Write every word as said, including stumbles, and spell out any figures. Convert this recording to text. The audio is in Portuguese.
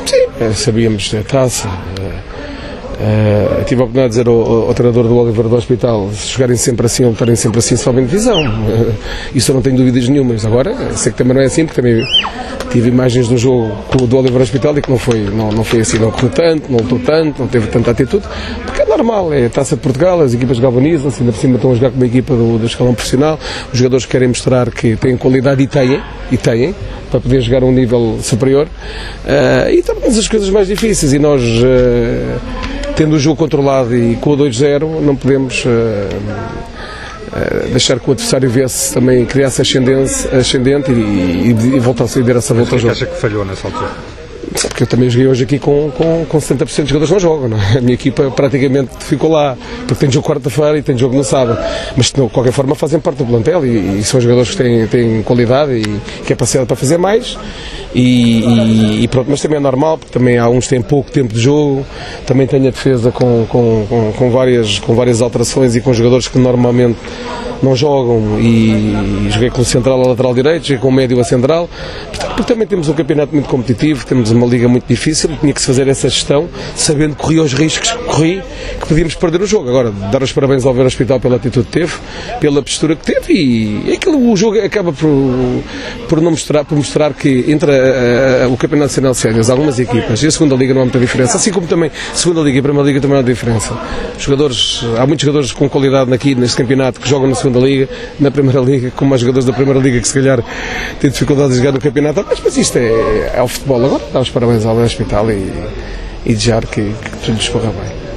Sim, sabíamos a taça. Uh, tive a oportunidade de dizer ao, ao treinador do Oliveira do Hospital, se jogarem sempre assim ou lutarem sempre assim, sobem divisão. Uh, isso eu não tenho dúvidas nenhumas. Agora, sei que também não é assim, porque também tive imagens do jogo do Oliveira do Hospital e que não foi, não, não foi assim, não correu tanto, não lutou tanto, não teve tanta atitude, porque é normal, é a Taça de Portugal, as equipas galvanizam-se, ainda por cima estão a jogar com uma equipa do, do escalão profissional, os jogadores querem mostrar que têm qualidade e têm, e têm, para poder jogar a um nível superior, uh, e também as coisas mais difíceis, e nós... Uh, tendo o jogo controlado e com o dois zero, não podemos uh, uh, deixar que o adversário viesse também, criasse ascendente e, e, e voltasse a ir essa volta ao jogo. Mas o que acha que falhou nessa altura? Porque eu também joguei hoje aqui com, com, com setenta por cento de jogadores que não jogam, não é? A minha equipa praticamente ficou lá, porque tem jogo quarta-feira e tem jogo no sábado, mas de qualquer forma fazem parte do plantel e, e são jogadores que têm, têm qualidade e que é para, para fazer mais. E, e, e pronto, mas também é normal, porque também há uns que têm pouco tempo de jogo, também tem a defesa com, com, com, com, várias, com várias alterações e com jogadores que normalmente não jogam, e, e joguei com o central a lateral direito, joguei com o médio a central, portanto, porque também temos um campeonato muito competitivo, temos uma liga muito difícil, tinha que se fazer essa gestão, sabendo que corria os riscos que corri, que podíamos perder o jogo. Agora, dar os parabéns ao Oliveira Hospital pela atitude que teve, pela postura que teve, e aquilo, o jogo acaba por, por, não mostrar, por mostrar que entre a, a, o Campeonato Nacional de Séniores, algumas equipas, e a segunda Liga não há muita diferença, assim como também a segunda Liga e a primeira Liga também não há diferença. Os jogadores, há muitos jogadores com qualidade aqui neste campeonato que jogam na segunda Liga, na primeira Liga, como mais jogadores da primeira Liga que se calhar têm dificuldade de jogar no campeonato, mas, mas isto é, é o futebol. Agora dá os parabéns ao Hospital e, e desejar que, que tudo lhes corra bem.